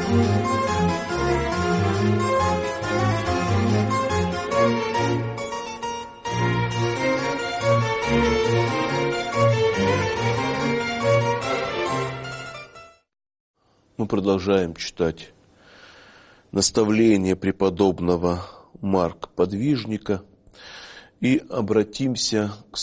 Мы продолжаем читать наставление преподобного Марка Подвижника и обратимся к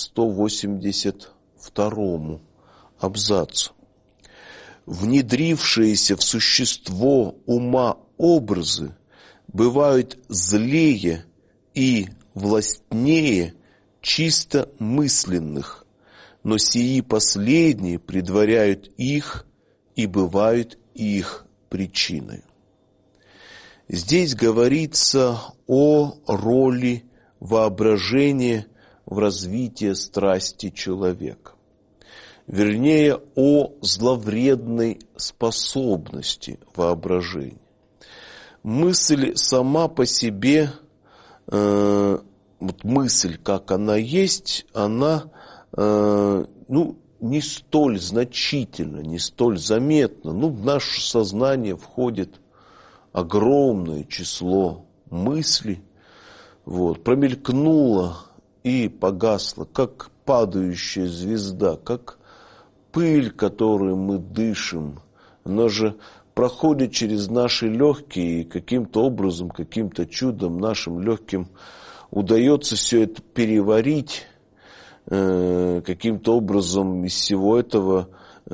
182 абзацу. Внедрившиеся в существо ума образы бывают злее и властнее чисто мысленных, но сии последние предваряют их и бывают их причиной. Здесь говорится о роли воображения в развитии страсти человека. Вернее, о зловредной способности воображения. Мысль сама по себе, мысль, как она есть, она не столь значительно, не столь заметно. В наше сознание входит огромное число мыслей. Промелькнуло и погасло, как падающая звезда, как пыль, которую мы дышим. Она же проходит через наши легкие, и каким-то образом, каким-то чудом нашим легким удается все это переварить, каким-то образом из всего этого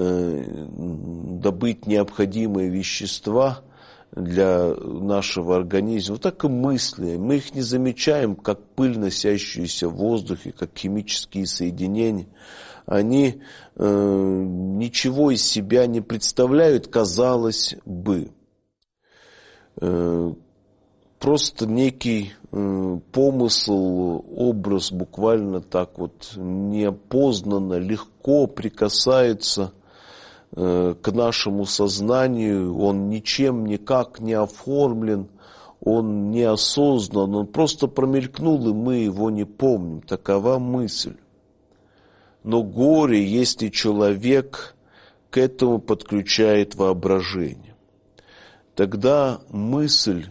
добыть необходимые вещества для нашего организма. Так и мысли. Мы их не замечаем, как пыль, носящуюся в воздухе, как химические соединения. Они ничего из себя не представляют, казалось бы. Просто некий помысл, образ буквально так неопознанно, легко прикасается к нашему сознанию. Он ничем никак не оформлен, он не осознан, он просто промелькнул, и мы его не помним. Такова мысль. Но горе, если человек к этому подключает воображение. Тогда мысль,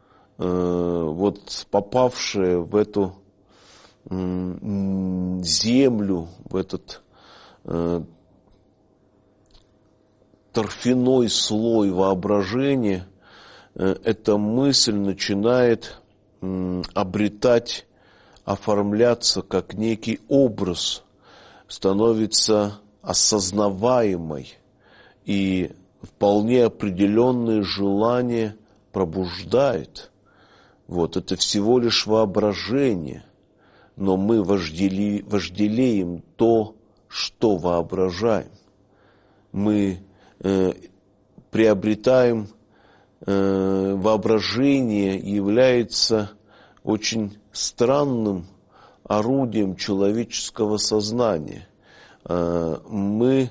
попавшая в эту землю, в этот торфяной слой воображения, эта мысль начинает обретать, оформляться как некий образ, становится осознаваемой, и вполне определенные желания пробуждает. Это всего лишь воображение, но мы вожделеем то, что воображаем. Мы приобретаем воображение, является очень странным орудием человеческого сознания. Мы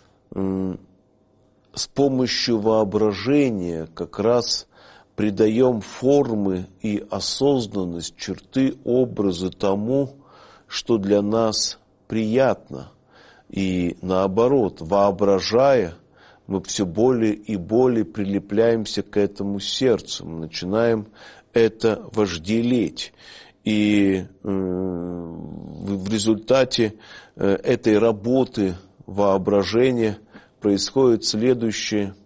с помощью воображения как раз придаем формы и осознанность, черты, образы тому, что для нас приятно. И наоборот, воображая, мы все более и более прилепляемся к этому сердцу, мы начинаем это вожделеть. И в результате этой работы воображения происходит следующее,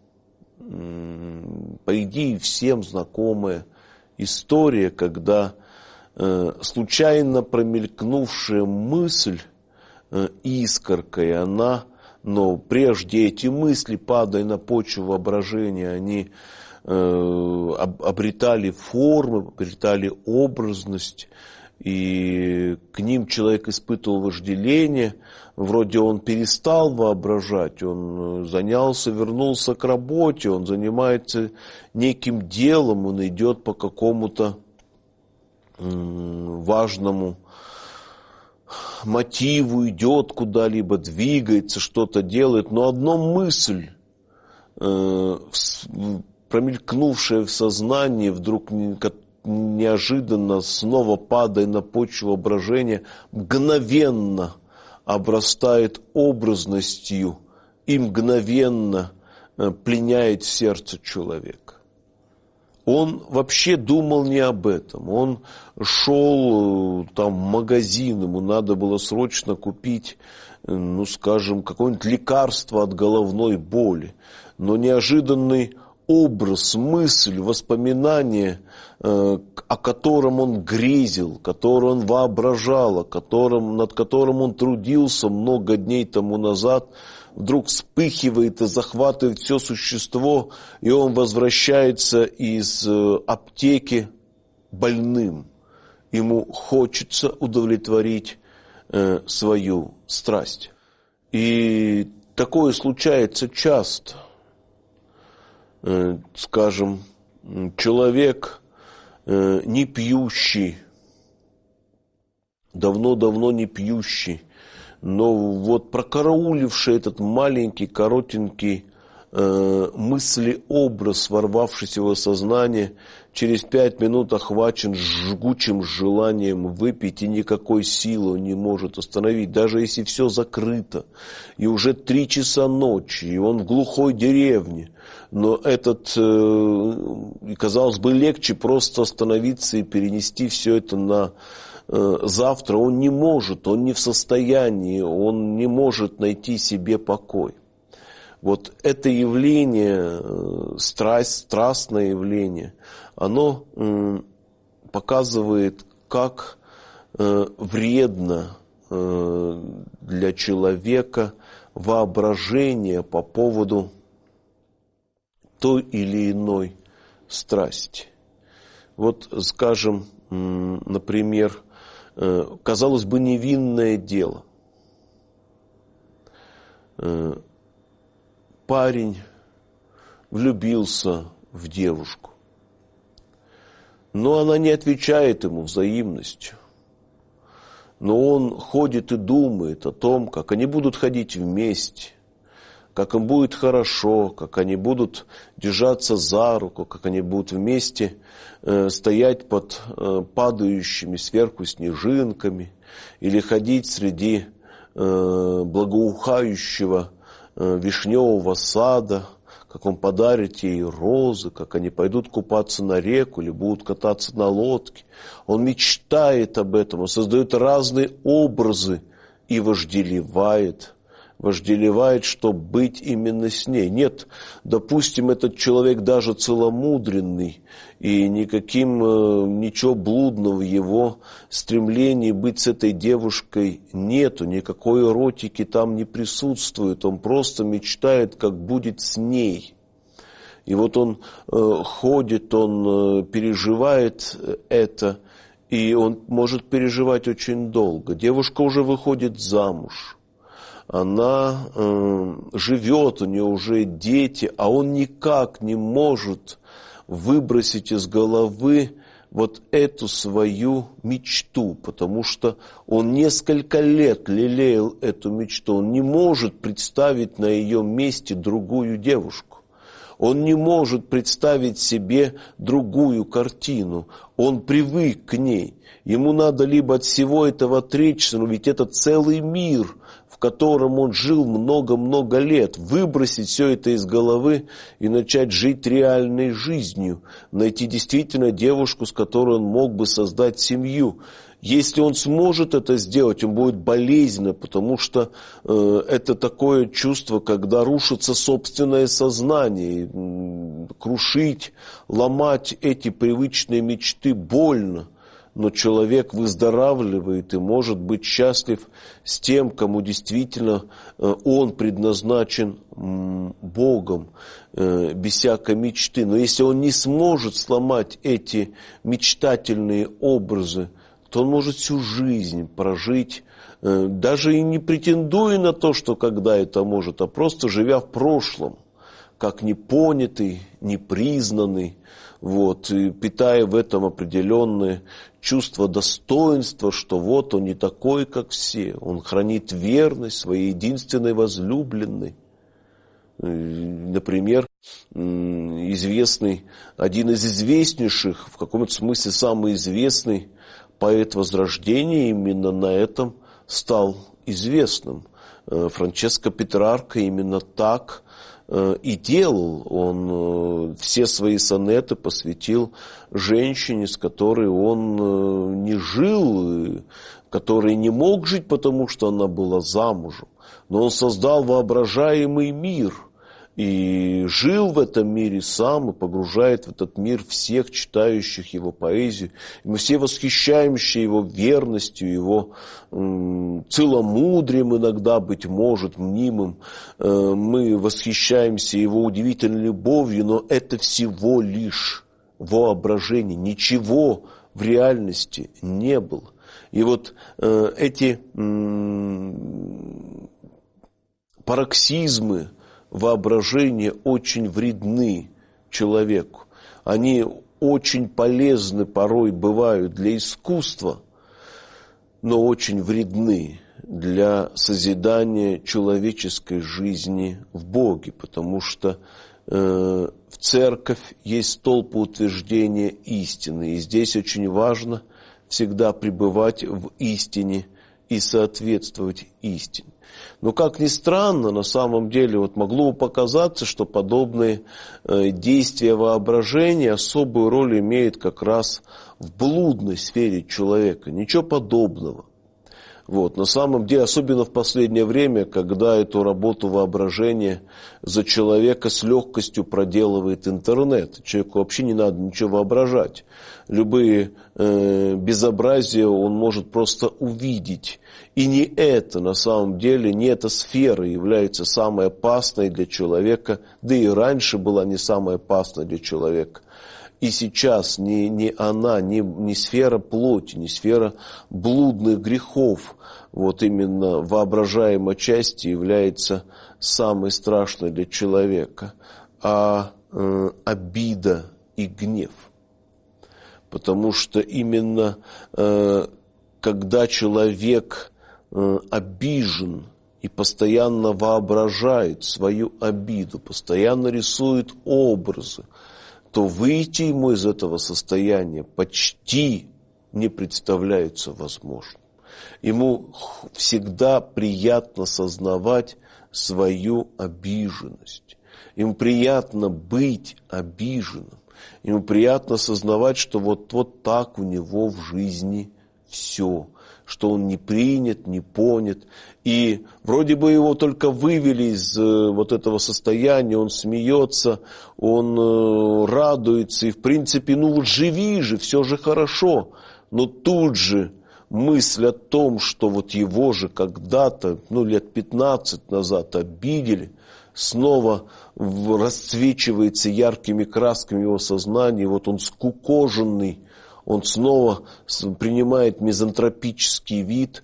по идее, всем знакомая история, когда случайно промелькнувшая мысль искоркой, но прежде эти мысли, падая на почву воображения, они обретали формы, обретали образность, и к ним человек испытывал вожделение. Вроде он перестал воображать, он занялся, вернулся к работе, он занимается неким делом, он идет по какому-то важному мотиву, идет куда-либо, двигается, что-то делает, но одна мысль, промелькнувшая в сознании, вдруг неожиданно, снова падая на почву воображения, мгновенно обрастает образностью и мгновенно пленяет сердце человека. Он вообще думал не об этом. Он шел там в магазин, ему надо было срочно купить, ну, скажем, какое-нибудь лекарство от головной боли. Но неожиданный образ, мысль, воспоминание, о котором он грезил, который он воображал, над которым он трудился много дней тому назад, вдруг вспыхивает и захватывает все существо, и он возвращается из аптеки больным. Ему хочется удовлетворить свою страсть. И такое случается часто. Скажем, человек не пьющий, давно-давно не пьющий, но вот прокарауливший этот маленький, коротенький мыслеобраз, ворвавшийся в его сознание, через 5 минут охвачен жгучим желанием выпить, и никакой силы он не может остановить, даже если все закрыто, и уже 3 часа ночи, и он в глухой деревне. Но казалось бы, легче просто остановиться и перенести все это на завтра. Он не может, он не в состоянии, он не может найти себе покой. Вот это явление, страстное явление, оно показывает, как вредно для человека воображение по поводу той или иной страсти. Вот, скажем, например, казалось бы, невинное дело. Парень влюбился в девушку, но она не отвечает ему взаимностью. Но он ходит и думает о том, как они будут ходить вместе, как им будет хорошо, как они будут держаться за руку, как они будут вместе стоять под падающими сверху снежинками или ходить среди благоухающего вишневого сада, как он подарит ей розы, как они пойдут купаться на реку или будут кататься на лодке. Он мечтает об этом, он создает разные образы и вожделевает, чтобы быть именно с ней. Нет, допустим, этот человек даже целомудренный, и ничего блудного в его стремлении быть с этой девушкой нету, никакой эротики там не присутствует, он просто мечтает, как будет с ней. И вот он ходит, он переживает это, и он может переживать очень долго. Девушка уже выходит замуж. Она живет, у нее уже дети, а он никак не может выбросить из головы вот эту свою мечту, потому что он несколько лет лелеял эту мечту. Он не может представить на ее месте другую девушку. Он не может представить себе другую картину. Он привык к ней. Ему надо либо от всего этого отречься, но ведь это целый мир, в котором он жил много-много лет, выбросить все это из головы и начать жить реальной жизнью, найти действительно девушку, с которой он мог бы создать семью. Если он сможет это сделать, он будет болезненно, потому что это такое чувство, когда рушится собственное сознание, крушить, ломать эти привычные мечты больно. Но человек выздоравливает и может быть счастлив с тем, кому действительно он предназначен Богом, без всякой мечты. Но если он не сможет сломать эти мечтательные образы, то он может всю жизнь прожить, даже и не претендуя на то, что когда это может, а просто живя в прошлом, как непонятый, непризнанный, и питая в этом определенное чувство достоинства, что вот он не такой, как все, он хранит верность своей единственной возлюбленной. Например, один из известнейших, в каком-то смысле самый известный поэт Возрождения именно на этом стал известным. Франческо Петрарка именно так и делал. Он все свои сонеты посвятил женщине, с которой он не жил, которой не мог жить, потому что она была замужем. Но он создал воображаемый мир и жил в этом мире сам, и погружает в этот мир всех читающих его поэзию. И мы все восхищаемся его верностью, его целомудрием иногда, быть может, мнимым. Мы восхищаемся его удивительной любовью, но это всего лишь воображение. Ничего в реальности не было. И вот эти пароксизмы воображения очень вредны человеку. Они очень полезны порой бывают для искусства, но очень вредны для созидания человеческой жизни в Боге, потому что в церковь есть столб утверждения истины, и здесь очень важно всегда пребывать в истине и соответствовать истине. Но, как ни странно, на самом деле вот могло бы показаться, что подобные действия воображения особую роль имеют как раз в блудной сфере человека. Ничего подобного. Вот. На самом деле, особенно в последнее время, когда эту работу воображения за человека с легкостью проделывает интернет. Человеку вообще не надо ничего воображать. Любые безобразия он может просто увидеть. И не это, на самом деле, не эта сфера является самой опасной для человека, да и раньше была не самой опасной для человека. И сейчас не она, не сфера плоти, не сфера блудных грехов, вот именно воображаемой части является самой страшной для человека, а обида и гнев. Потому что именно когда человек обижен и постоянно воображает свою обиду, постоянно рисует образы, то выйти ему из этого состояния почти не представляется возможным. Ему всегда приятно сознавать свою обиженность. Ему приятно быть обиженным. Ему приятно сознавать, что вот так у него в жизни все, что он не принят, не понят. И вроде бы его только вывели из вот этого состояния, он смеется, он радуется, и в принципе, вот живи же, все же хорошо. Но тут же мысль о том, что вот его же когда-то, лет 15 назад обидели, снова расцвечивается яркими красками его сознания, вот он скукоженный, он снова принимает мизантропический вид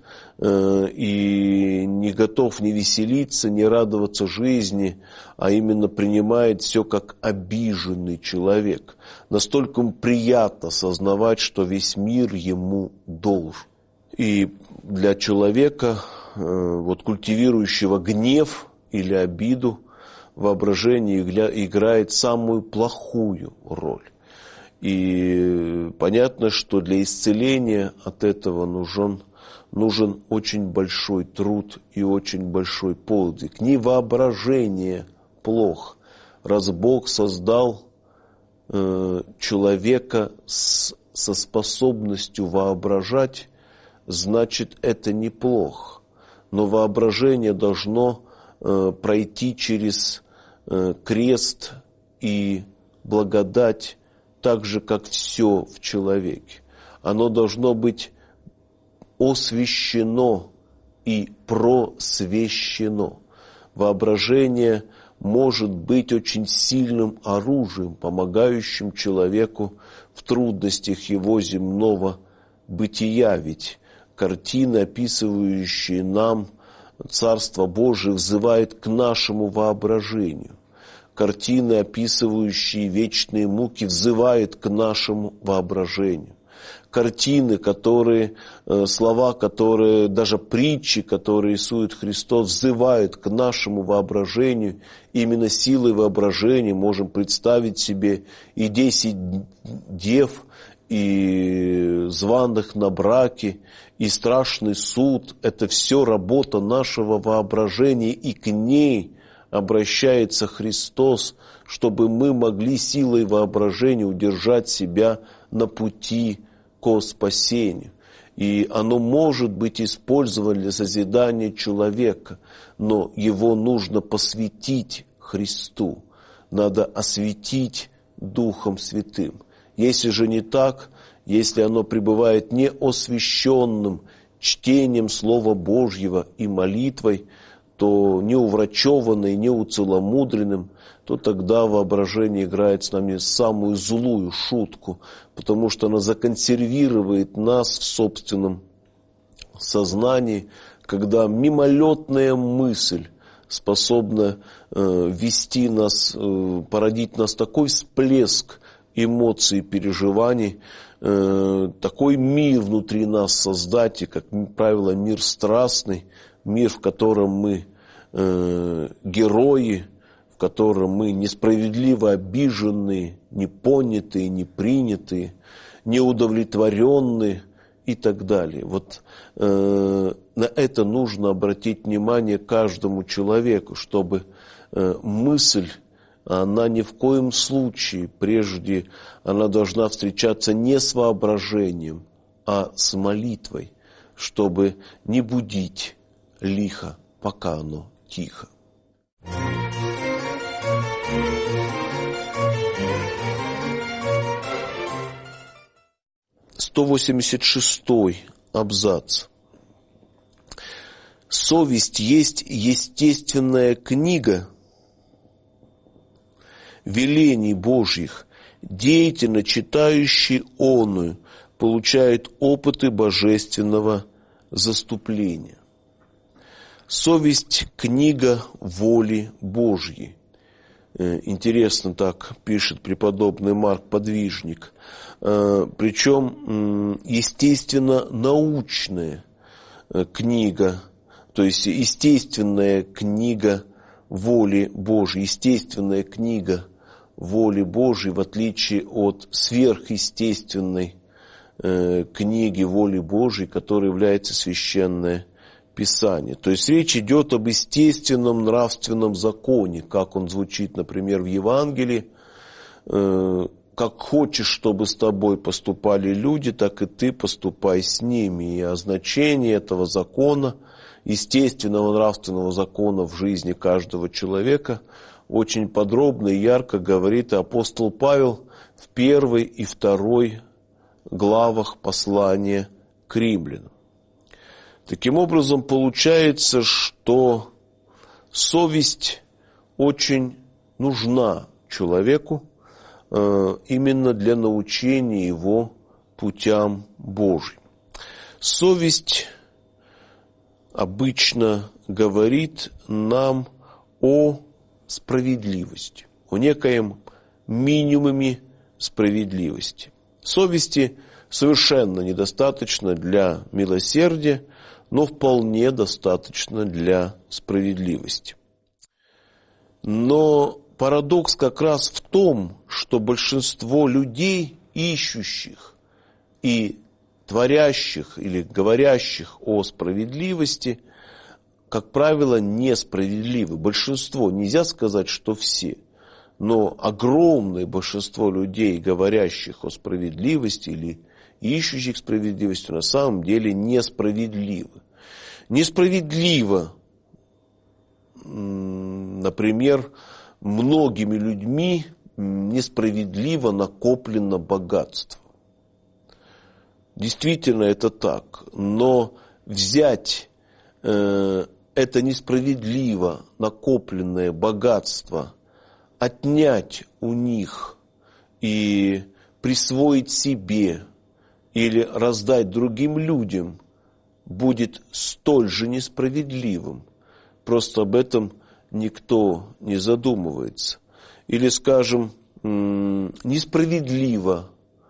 и не готов ни веселиться, ни радоваться жизни, а именно принимает все как обиженный человек. Настолько ему приятно сознавать, что весь мир ему должен. И для человека, культивирующего гнев или обиду, воображение играет самую плохую роль. И понятно, что для исцеления от этого нужен очень большой труд и очень большой подвиг. Не воображение плохо. Раз Бог создал человека со способностью воображать, значит, это неплохо. Но воображение должно пройти через крест и благодать, так же, как все в человеке. Оно должно быть освящено и просвещено. Воображение может быть очень сильным оружием, помогающим человеку в трудностях его земного бытия. Ведь картины, описывающие нам Царство Божие, взывают к нашему воображению. Картины, описывающие вечные муки, взывают к нашему воображению. Картины, слова, даже притчи, которые рисует Христос, взывают к нашему воображению. Именно силой воображения можем представить себе и 10 дев, и званых на браке, и страшный суд. Это все работа нашего воображения, и к ней обращается Христос, чтобы мы могли силой воображения удержать себя на пути ко спасению. И оно может быть использовано для созидания человека, но его нужно посвятить Христу, надо осветить Духом Святым. Если же не так, если оно пребывает неосвященным чтением Слова Божьего и молитвой, то неуврачеванным, неуцеломудренным, то тогда воображение играет с нами самую злую шутку, потому что оно законсервирует нас в собственном сознании, когда мимолетная мысль способна вести нас, породить в нас такой всплеск эмоций и переживаний, такой мир внутри нас создать, и, как правило, мир страстный, мир, в котором мы герои, в котором мы несправедливо обиженные, непонятые, непринятые, неудовлетворенные и так далее. Вот на это нужно обратить внимание каждому человеку, чтобы мысль, она ни в коем случае, прежде она должна встречаться не с воображением, а с молитвой, чтобы не будить лихо, пока оно тихо. 186-й абзац. Совесть есть естественная книга велений Божьих, деятельно читающий оную получает опыты божественного заступления. Совесть – книга воли Божьей. Интересно так пишет преподобный Марк Подвижник. Причем, естественно, научная книга, то есть естественная книга воли Божьей, естественная книга воли Божьей, в отличие от сверхъестественной книги воли Божьей, которая является священное Писание. То есть речь идет об естественном нравственном законе, как он звучит, например, в Евангелии. Как хочешь, чтобы с тобой поступали люди, так и ты поступай с ними. И о значении этого закона, естественного нравственного закона в жизни каждого человека, очень подробно и ярко говорит апостол Павел в 1 и 2 главах послания к римлянам. Таким образом, получается, что совесть очень нужна человеку именно для научения его путям Божьим. Совесть обычно говорит нам о справедливости, о некоем минимуме справедливости. Совести совершенно недостаточно для милосердия, но вполне достаточно для справедливости. Но парадокс как раз в том, что большинство людей, ищущих и творящих или говорящих о справедливости, как правило, несправедливы. Большинство, нельзя сказать, что все, но огромное большинство людей, говорящих о справедливости или ищущих справедливости, на самом деле несправедливы. Несправедливо, например, многими людьми несправедливо накоплено богатство. Действительно это так, но взять это несправедливо накопленное богатство, отнять у них и присвоить себе или раздать другим людям будет столь же несправедливым. Просто об этом никто не задумывается. Или, скажем, несправедливо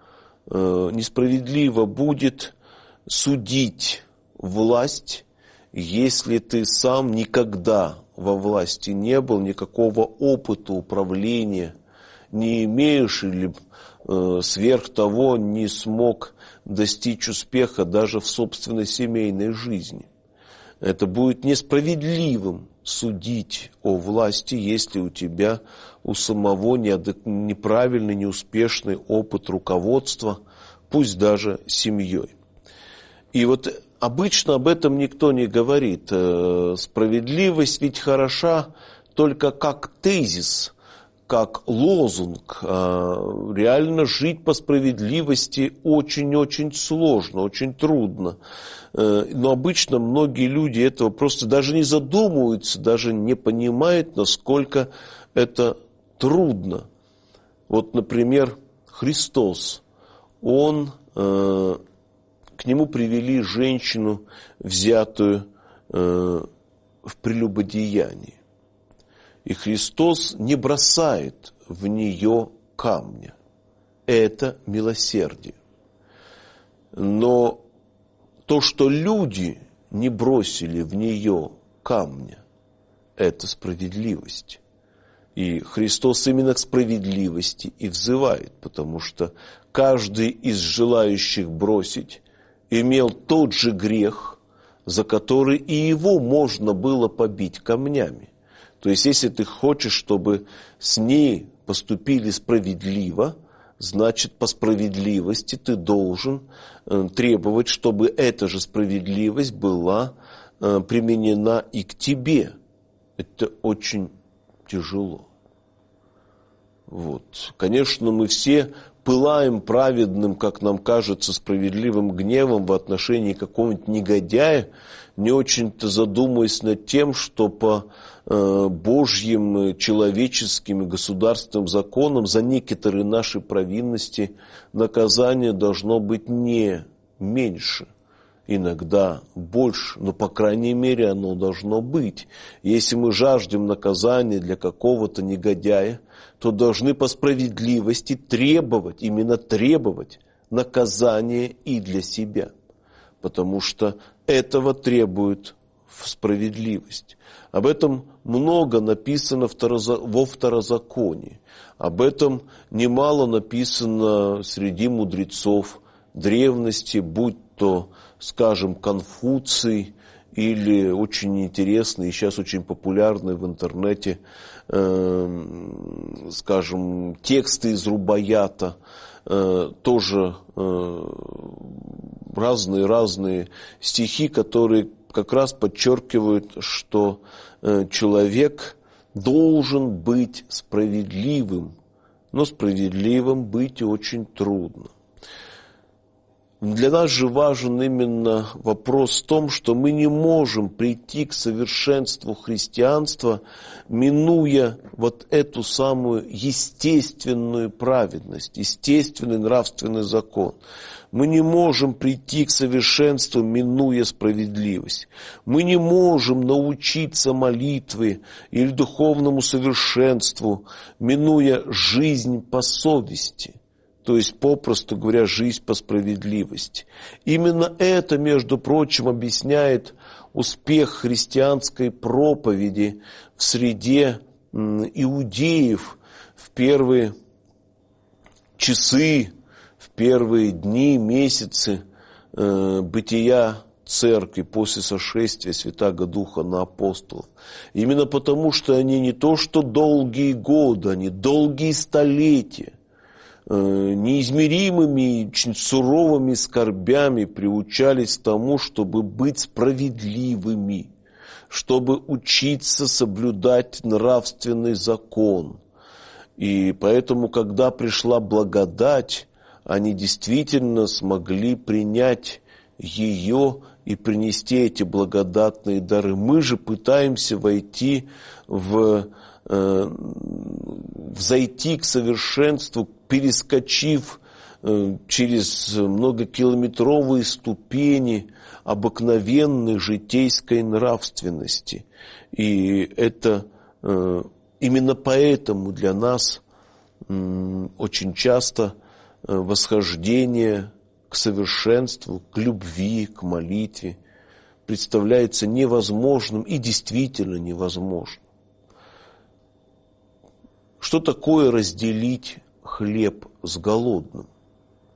будет судить власть, если ты сам никогда во власти не был, никакого опыта управления не имеешь или сверх того не смог достичь успеха даже в собственной семейной жизни. Это будет несправедливым судить о власти, если у тебя у самого неправильный, неуспешный опыт руководства, пусть даже семьей. И вот обычно об этом никто не говорит. Справедливость ведь хороша только как тезис, как лозунг. Реально жить по справедливости очень-очень сложно, очень трудно. Но обычно многие люди этого просто даже не задумываются, даже не понимают, насколько это трудно. Вот, например, Христос, Он... К нему привели женщину, взятую в прелюбодеянии. И Христос не бросает в нее камня. Это милосердие. Но то, что люди не бросили в нее камня, это справедливость. И Христос именно к справедливости и взывает, потому что каждый из желающих бросить имел тот же грех, за который и его можно было побить камнями. То есть, если ты хочешь, чтобы с ней поступили справедливо, значит, по справедливости ты должен требовать, чтобы эта же справедливость была применена и к тебе. Это очень тяжело. Вот. Конечно, мы все пылаем праведным, как нам кажется, справедливым гневом в отношении какого-нибудь негодяя, не очень-то задумываясь над тем, что по Божьим, человеческим и государственным законам за некоторые наши провинности наказание должно быть не меньше, иногда больше, но, по крайней мере, оно должно быть. Если мы жаждем наказания для какого-то негодяя, то должны по справедливости требовать, именно требовать наказания и для себя. Потому что этого требует справедливость. Об этом много написано во Второзаконии. Об этом немало написано среди мудрецов древности, будь то, скажем, Конфуций, или очень интересный, и сейчас очень популярный в интернете, скажем, тексты из Рубаията, тоже разные стихи, которые как раз подчеркивают, что человек должен быть справедливым, но справедливым быть очень трудно. Для нас же важен именно вопрос в том, что мы не можем прийти к совершенству христианства, минуя вот эту самую естественную праведность, естественный нравственный закон. Мы не можем прийти к совершенству, минуя справедливость. Мы не можем научиться молитве или духовному совершенству, минуя жизнь по совести. То есть, попросту говоря, жизнь по справедливости. Именно это, между прочим, объясняет успех христианской проповеди в среде иудеев в первые часы, в первые дни, месяцы бытия церкви после сошествия Святаго Духа на апостолов. Именно потому, что они не то что долгие годы, они долгие столетия, неизмеримыми, очень суровыми скорбями приучались к тому, чтобы быть справедливыми, чтобы учиться соблюдать нравственный закон. И поэтому, когда пришла благодать, они действительно смогли принять ее и принести эти благодатные дары. Мы же пытаемся взойти к совершенству, перескочив через многокилометровые ступени обыкновенной житейской нравственности. И это именно поэтому для нас очень часто восхождение к совершенству, к любви, к молитве представляется невозможным и действительно невозможным. Что такое разделить хлеб с голодным?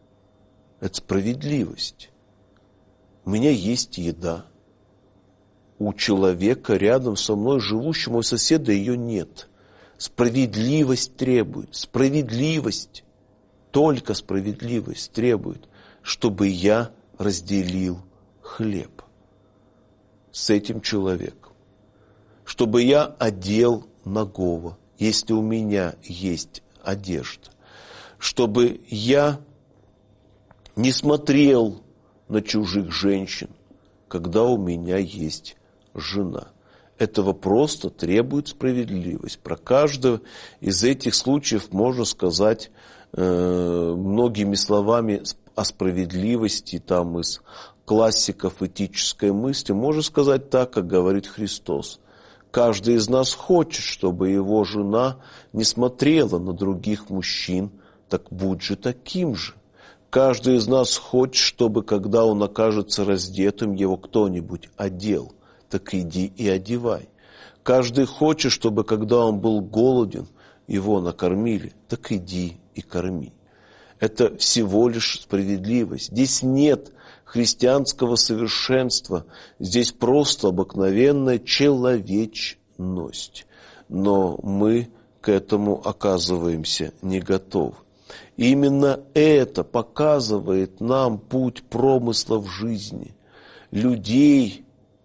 Это справедливость. У меня есть еда. у человека рядом со мной живущего, у соседа ее нет. Справедливость требует, справедливость, только справедливость требует, чтобы я разделил хлеб с этим человеком, чтобы я одел нагого, если у меня есть одежда, чтобы я не смотрел на чужих женщин, когда у меня есть жена. Этого просто требует справедливость. Про каждого из этих случаев можно сказать многими словами о справедливости, там из классиков этической мысли. Можно сказать так, как говорит Христос. Каждый из нас хочет, чтобы его жена не смотрела на других мужчин, так будь же таким же. Каждый из нас хочет, чтобы, когда он окажется раздетым, его кто-нибудь одел. Так иди и одевай. Каждый хочет, чтобы, когда он был голоден, его накормили. Так иди и корми. Это всего лишь справедливость. Здесь нет христианского совершенства. Здесь просто обыкновенная человечность. Но мы к этому оказываемся не готовы. И именно это показывает нам путь промысла в жизни. Людей,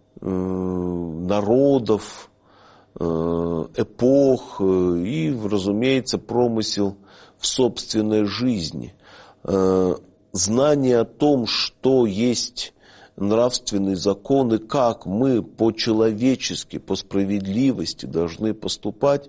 народов, эпох и, разумеется, промысел в собственной жизни. Знание о том, что есть нравственный закон и как мы по-человечески, по справедливости должны поступать,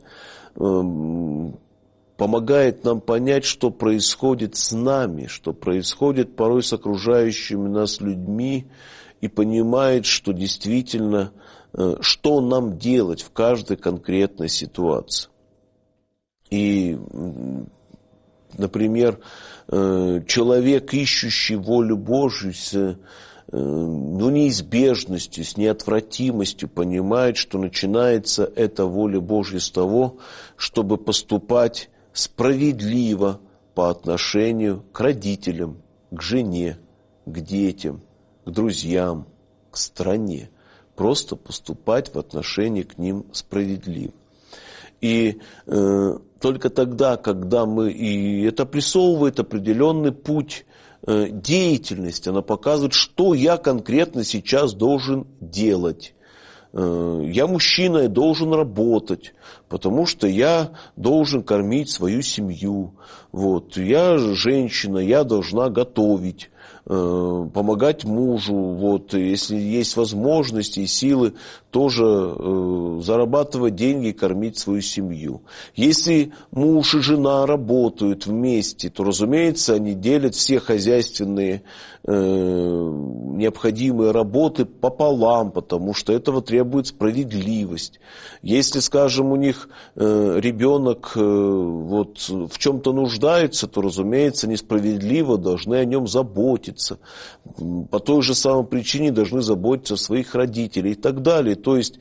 помогает нам понять, что происходит с нами, что происходит порой с окружающими нас людьми, и понимает, что действительно, что нам делать в каждой конкретной ситуации. И, например, человек, ищущий волю Божью с неизбежностью, с неотвратимостью, понимает, что начинается эта воля Божья с того, чтобы поступать справедливо по отношению к родителям, к жене, к детям, к друзьям, к стране. Просто поступать в отношении к ним справедливо. И только тогда, когда мы... И это обрисовывает определенный путь деятельности. Она показывает, что я конкретно сейчас должен делать. Я мужчина, я должен работать, потому что я должен кормить свою семью. Вот. Я женщина, я должна готовить, помогать мужу. Вот. Если есть возможности и силы, тоже зарабатывать деньги и кормить свою семью. Если муж и жена работают вместе, то, разумеется, они делят все хозяйственные необходимые работы пополам, потому что этого требует справедливость. Если, скажем, у них ребенок вот в чем-то нуждается, то, разумеется, несправедливо должны о нем заботиться. По той же самой причине должны заботиться о своих родителях и так далее. То есть,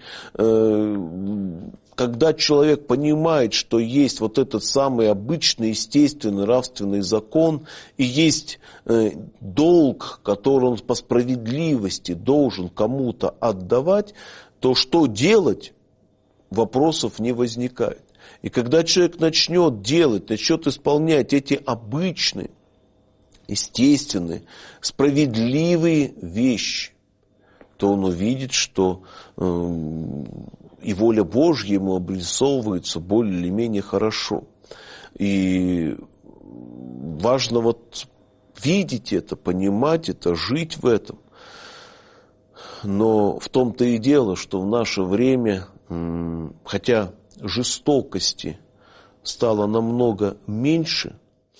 когда человек понимает, что есть вот этот самый обычный, естественный, нравственный закон, и есть долг, который он по справедливости должен кому-то отдавать, то что делать, вопросов не возникает. И когда человек начнет делать, начнет исполнять эти обычные, естественные, справедливые вещи, то он увидит, что и воля Божья ему обрисовывается более или менее хорошо. И важно вот видеть это, понимать это, жить в этом. Но в том-то и дело, что в наше время, хотя жестокости стало намного меньше,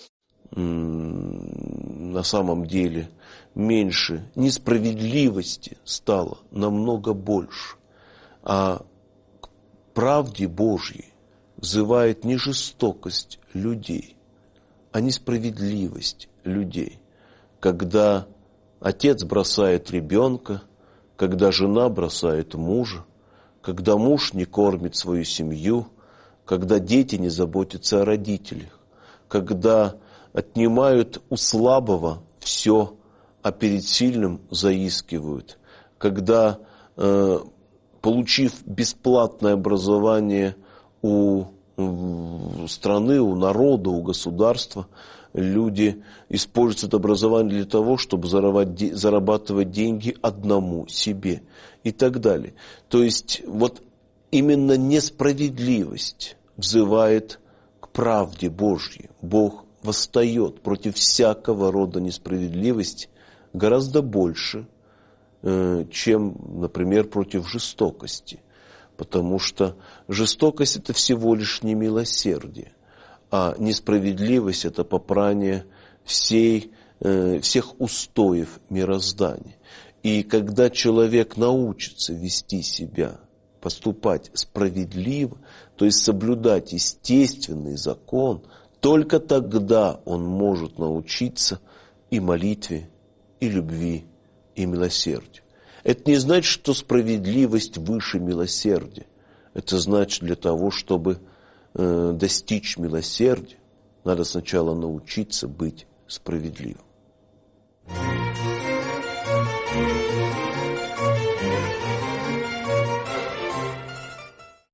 на самом деле меньше, несправедливости стало намного больше. А к правде Божьей взывает не жестокость людей, а несправедливость людей. Когда отец бросает ребенка, когда жена бросает мужа, когда муж не кормит свою семью, когда дети не заботятся о родителях, когда отнимают у слабого все, а перед сильным заискивают, когда получив бесплатное образование у страны, у народа, у государства, люди используют это образование для того, чтобы зарабатывать деньги одному себе и так далее. То есть вот именно несправедливость взывает к правде Божьей. Бог восстает против всякого рода несправедливости гораздо больше, чем, например, против жестокости. Потому что жестокость – это всего лишь не милосердие, а несправедливость – это попрание всех устоев мироздания. И когда человек научится вести себя, поступать справедливо, то есть соблюдать естественный закон, только тогда он может научиться и молитве, и любви, и милосердию. Это не значит, что справедливость выше милосердия. Это значит, для того, чтобы достичь милосердия, надо сначала научиться быть справедливым.